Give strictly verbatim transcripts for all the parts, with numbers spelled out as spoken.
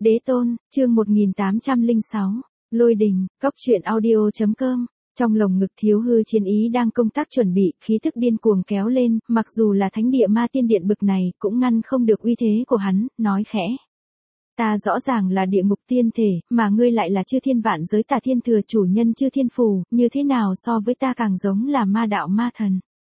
Đế tôn, chương một nghìn tám trăm lẻ sáu, Lôi đình, cóc truyện audio chấm com. Trong lồng ngực Thiếu Hư chiến ý đang công tác chuẩn bị, khí thức điên cuồng kéo lên, mặc dù là thánh địa ma tiên điện bực này, cũng ngăn không được uy thế của hắn, nói khẽ. Ta rõ ràng là địa ngục tiên thể, mà ngươi lại là chư thiên vạn giới Tà Thiên Thừa chủ nhân chư thiên phù, như thế nào so với ta càng giống là ma đạo ma thần.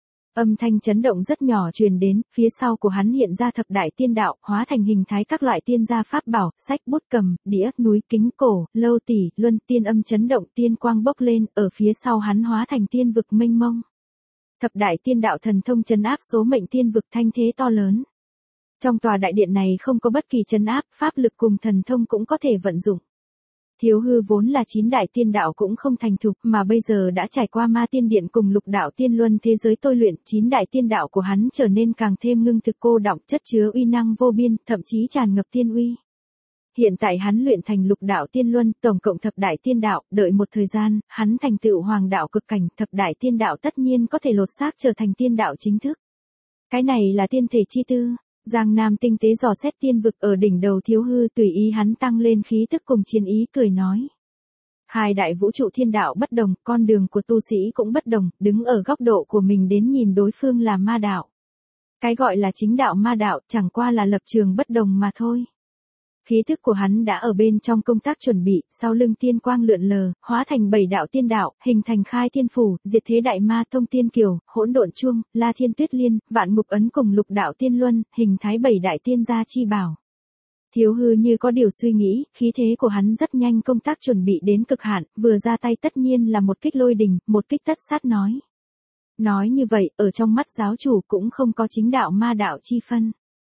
Âm thanh chấn động rất nhỏ truyền đến, phía sau của hắn hiện ra thập đại tiên đạo, hóa thành hình thái các loại tiên gia pháp bảo, sách bút cầm, đĩa, núi, kính cổ, lâu tỷ, luân, tiên âm chấn động, tiên quang bốc lên, ở phía sau hắn hóa thành tiên vực mênh mông. Thập đại tiên đạo thần thông trấn áp số mệnh tiên vực thanh thế to lớn. Trong tòa đại điện này không có bất kỳ trấn áp, pháp lực cùng thần thông cũng có thể vận dụng. Thiếu Hư vốn là chín đại tiên đạo cũng không thành thục, mà bây giờ đã trải qua ma tiên điện cùng lục đạo tiên luân thế giới tôi luyện, chín đại tiên đạo của hắn trở nên càng thêm ngưng thực cô đọng, chất chứa uy năng vô biên, thậm chí tràn ngập tiên uy. Hiện tại hắn luyện thành lục đạo tiên luân, tổng cộng thập đại tiên đạo, đợi một thời gian, hắn thành tựu hoàng đạo cực cảnh, thập đại tiên đạo tất nhiên có thể lột xác trở thành tiên đạo chính thức. Cái này là tiên thể chi tư. Giang Nam tinh tế dò xét tiên vực ở đỉnh đầu Thiếu Hư, tùy ý hắn tăng lên khí tức cùng chiến ý, cười nói. Hai đại vũ trụ thiên đạo bất đồng, con đường của tu sĩ cũng bất đồng, đứng ở góc độ của mình đến nhìn đối phương là ma đạo. Cái gọi là chính đạo ma đạo chẳng qua là lập trường bất đồng mà thôi. Khí thức của hắn đã ở bên trong công tác chuẩn bị, sau lưng tiên quang lượn lờ, hóa thành bảy đạo tiên đạo, hình thành khai thiên phủ, diệt thế đại ma, thông tiên kiều, hỗn độn chuông, la thiên tuyết liên, vạn ngục ấn cùng lục đạo tiên luân, hình thái bảy đại tiên gia chi bảo. Thiếu Hư như có điều suy nghĩ, khí thế của hắn rất nhanh công tác chuẩn bị đến cực hạn, vừa ra tay tất nhiên là một kích lôi đình, một kích tất sát nói. Nói như vậy, ở trong mắt giáo chủ cũng không có chính đạo ma đạo chi phân.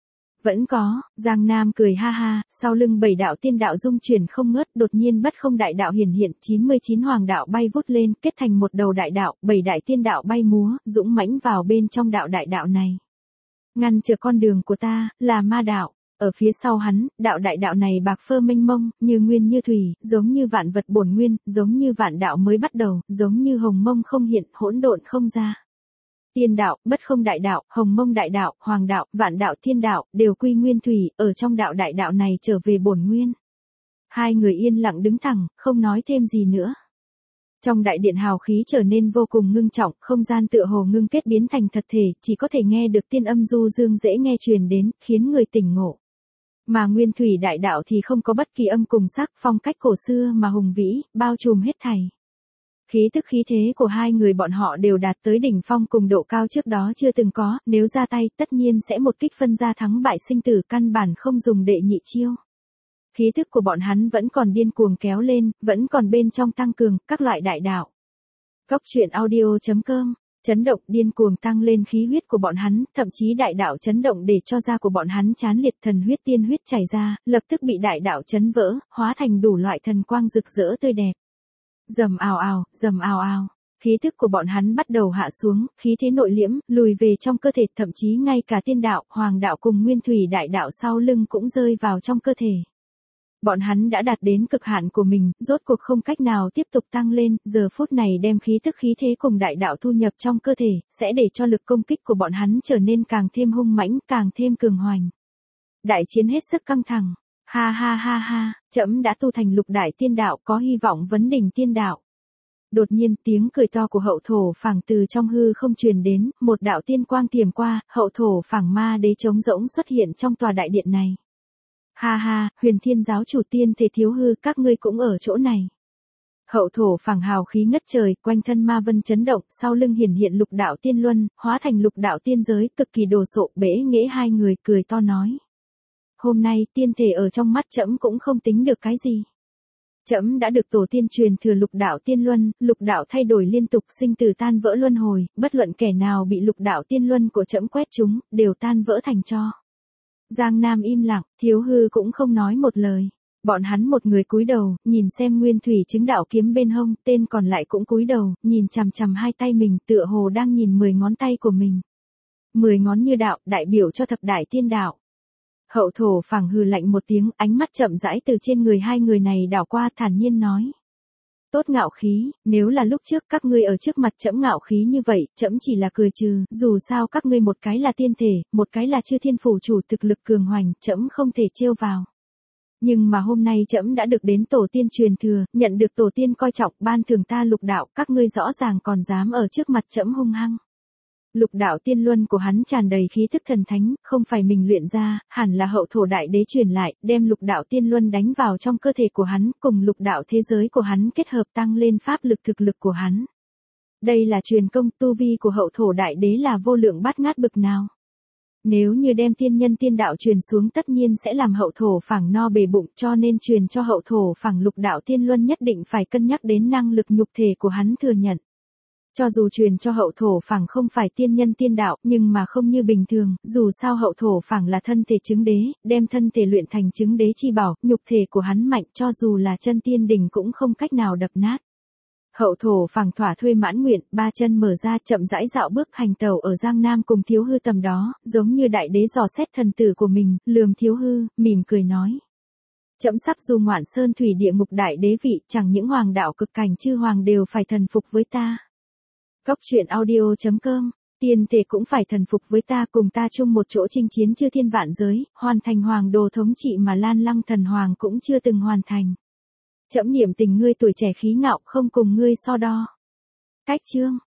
Vẫn có, Giang Nam cười ha ha, sau lưng bảy đạo tiên đạo dung chuyển không ngớt, đột nhiên bất không đại đạo hiển hiện, chín mươi chín hoàng đạo bay vút lên, kết thành một đầu đại đạo, bảy đại tiên đạo bay múa, dũng mãnh vào bên trong đạo đại đạo này. Ngăn trở con đường của ta, là ma đạo. Ở phía sau hắn, đạo đại đạo này bạc phơ mênh mông, như nguyên như thủy, giống như vạn vật bổn nguyên, giống như vạn đạo mới bắt đầu, giống như hồng mông không hiện, hỗn độn không ra. Tiên đạo, bất không đại đạo, hồng mông đại đạo, hoàng đạo, vạn đạo thiên đạo, đều quy nguyên thủy, ở trong đạo đại đạo này trở về bổn nguyên. Hai người yên lặng đứng thẳng, không nói thêm gì nữa. Trong đại điện hào khí trở nên vô cùng ngưng trọng, không gian tựa hồ ngưng kết biến thành thật thể, chỉ có thể nghe được tiên âm du dương dễ nghe truyền đến, khiến người tỉnh ngộ. Mà nguyên thủy đại đạo thì không có bất kỳ âm cùng sắc, phong cách cổ xưa mà hùng vĩ, bao trùm hết thảy. Khí tức khí thế của hai người bọn họ đều đạt tới đỉnh phong cùng độ cao trước đó chưa từng có, nếu ra tay tất nhiên sẽ một kích phân ra thắng bại sinh tử, căn bản không dùng đệ nhị chiêu. Khí tức của bọn hắn vẫn còn điên cuồng kéo lên, vẫn còn bên trong tăng cường, các loại đại đạo. Cóc truyện audio chấm com, chấn động điên cuồng tăng lên khí huyết của bọn hắn, thậm chí đại đạo chấn động để cho da của bọn hắn chán liệt, thần huyết tiên huyết chảy ra, lập tức bị đại đạo chấn vỡ, hóa thành đủ loại thần quang rực rỡ tươi đẹp. Rầm ào ào, rầm ào ào, khí thức của bọn hắn bắt đầu hạ xuống, khí thế nội liễm, lùi về trong cơ thể, thậm chí ngay cả tiên đạo, hoàng đạo cùng nguyên thủy đại đạo sau lưng cũng rơi vào trong cơ thể. Bọn hắn đã đạt đến cực hạn của mình, rốt cuộc không cách nào tiếp tục tăng lên, giờ phút này đem khí thức khí thế cùng đại đạo thu nhập trong cơ thể, sẽ để cho lực công kích của bọn hắn trở nên càng thêm hung mãnh, càng thêm cường hoành. Đại chiến hết sức căng thẳng. Ha ha ha ha, trẫm đã tu thành lục đại tiên đạo, có hy vọng vấn đỉnh tiên đạo. Đột nhiên tiếng cười to của hậu thổ phảng từ trong hư không truyền đến, một đạo tiên quang tiềm qua, hậu thổ phảng ma đế trống rỗng xuất hiện trong tòa đại điện này. Ha ha, huyền thiên giáo chủ tiên thể Thiếu Hư, các ngươi cũng ở chỗ này. Hậu thổ phảng hào khí ngất trời, quanh thân ma vân chấn động, sau lưng hiển hiện lục đạo tiên luân, hóa thành lục đạo tiên giới, cực kỳ đồ sộ, bẽ nghễ hai người cười to nói. Hôm nay tiên thể ở trong mắt trẫm cũng không tính được cái gì. Trẫm đã được tổ tiên truyền thừa lục đạo tiên luân, lục đạo thay đổi liên tục, sinh tử tan vỡ luân hồi, bất luận kẻ nào bị lục đạo tiên luân của trẫm quét trúng, đều tan vỡ thành tro. Giang Nam im lặng, Thiếu Hư cũng không nói một lời. Bọn hắn một người cúi đầu, nhìn xem nguyên thủy chứng đạo kiếm bên hông, tên còn lại cũng cúi đầu, nhìn chằm chằm hai tay mình, tựa hồ đang nhìn mười ngón tay của mình. Mười ngón như đạo, đại biểu cho thập đại tiên đạo. Hậu thổ phảng hừ lạnh một tiếng, ánh mắt chậm rãi từ trên người hai người này đảo qua, thản nhiên nói. Tốt ngạo khí, nếu là lúc trước các ngươi ở trước mặt trẫm ngạo khí như vậy, trẫm chỉ là cười trừ, dù sao các ngươi một cái là tiên thể, một cái là chư thiên phủ chủ thực lực cường hoành, trẫm không thể trêu vào. Nhưng mà hôm nay trẫm đã được đến tổ tiên truyền thừa, nhận được tổ tiên coi trọng, ban thưởng ta lục đạo, các ngươi rõ ràng còn dám ở trước mặt trẫm hung hăng. Lục đạo tiên luân của hắn tràn đầy khí thức thần thánh, không phải mình luyện ra, hẳn là hậu thổ đại đế truyền lại, đem lục đạo tiên luân đánh vào trong cơ thể của hắn, cùng lục đạo thế giới của hắn kết hợp tăng lên pháp lực thực lực của hắn. Đây là truyền công, tu vi của hậu thổ đại đế là vô lượng bát ngát bực nào. Nếu như đem tiên nhân tiên đạo truyền xuống tất nhiên sẽ làm hậu thổ phẳng no bề bụng, cho nên truyền cho hậu thổ phẳng lục đạo tiên luân nhất định phải cân nhắc đến năng lực nhục thể của hắn thừa nhận. Cho dù truyền cho hậu thổ phẳng không phải tiên nhân tiên đạo, nhưng mà không như bình thường, dù sao hậu thổ phẳng là thân thể chứng đế, đem thân thể luyện thành chứng đế chi bảo, nhục thể của hắn mạnh cho dù là chân tiên đỉnh cũng không cách nào đập nát. Hậu thổ phẳng thỏa thuê mãn nguyện, ba chân mở ra chậm rãi dạo bước hành tẩu ở Giang Nam cùng Thiếu Hư tầm đó, giống như đại đế dò xét thần tử của mình, lườm Thiếu Hư, mỉm cười nói. Trẫm sắp du ngoạn sơn thủy địa ngục đại đế vị, chẳng những hoàng đạo cực cảnh chư hoàng đều phải thần phục với ta. Góc truyện audio chấm com, tiên thể cũng phải thần phục với ta, cùng ta chung một chỗ chinh chiến chư thiên vạn giới, hoàn thành hoàng đồ thống trị mà Lan Lăng thần hoàng cũng chưa từng hoàn thành. Trẫm niệm tình ngươi tuổi trẻ khí ngạo, không cùng ngươi so đo. Cách chương